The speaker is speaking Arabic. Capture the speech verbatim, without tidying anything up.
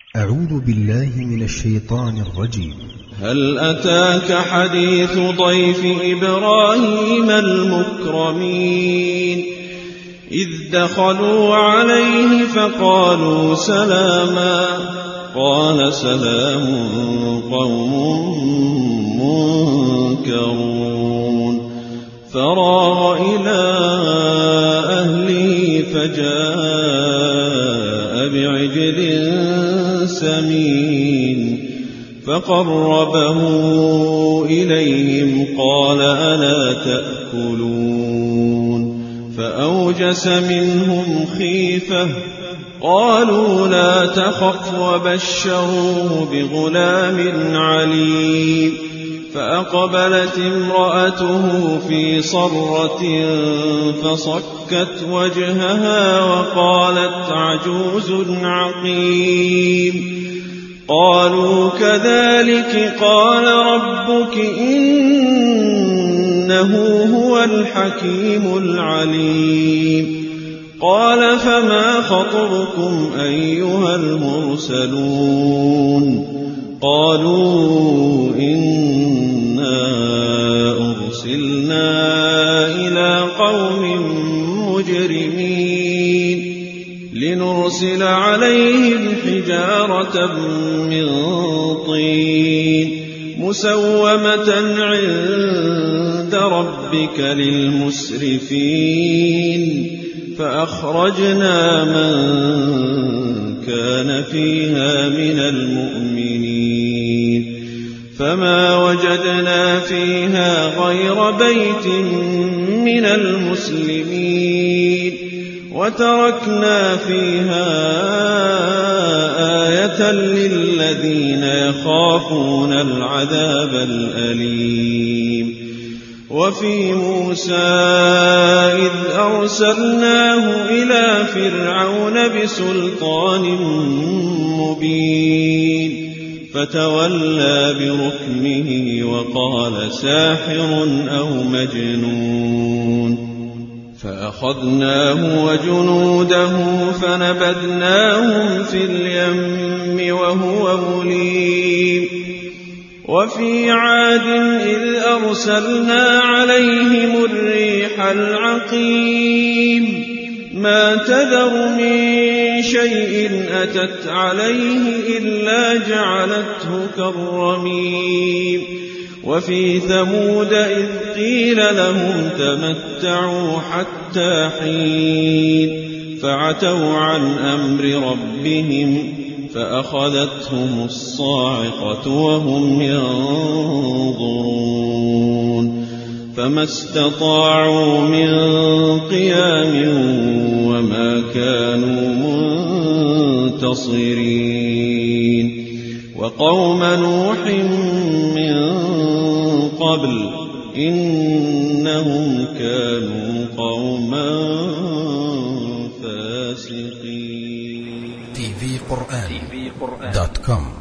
أعوذ بالله من الشيطان الرجيم. هل أتاك حديث ضيف إبراهيم المكرمين إذ دخلوا عليه فقالوا سلاما قال سلام قوم منكرون فراغ إلى أهله فجاء بعجل سمين فقربه إليهم قال ألا تأكلون فأوجس منهم خيفة قالوا لا تخف وبشروه بغلام عليم فأقبلت امرأته في صرة فصكت وجهها وقالت عجوز عقيم قالوا كذلك قال ربك إنه هو الحكيم العليم قال فما خطبكم أيها المرسلون قالوا إنا أرسلنا إلى قوم مجرمين لنرسل عليهم حجارة من طين مسومة عند ربك للمسرفين فأخرجنا من كان فيها من المؤمنين فما وجدنا فيها غير بيت من المسلمين وتركنا فيها آية للذين يخافون العذاب الأليم وفي موسى إذ أرسلناه إلى فرعون بسلطان مبين فتولى بركنه وقال ساحر أو مجنون فأخذناه وجنوده فنبذناهم في اليم وهو مليم وفي عاد إذ أرسلنا عليهم الريح العقيم ما تذر من شيء أتت عليه إلا جعلته كالرميم وفي ثمود إذ قيل لهم تمتعوا حتى حين فعتوا عن أمر ربهم فأخذتهم الصاعقة وهم ينظرون فما استطاعوا من قيام وما كانوا منتصرين وقوم نوح من قبل إنهم كانوا قوما فاسقين. تي في قرآن دوت كوم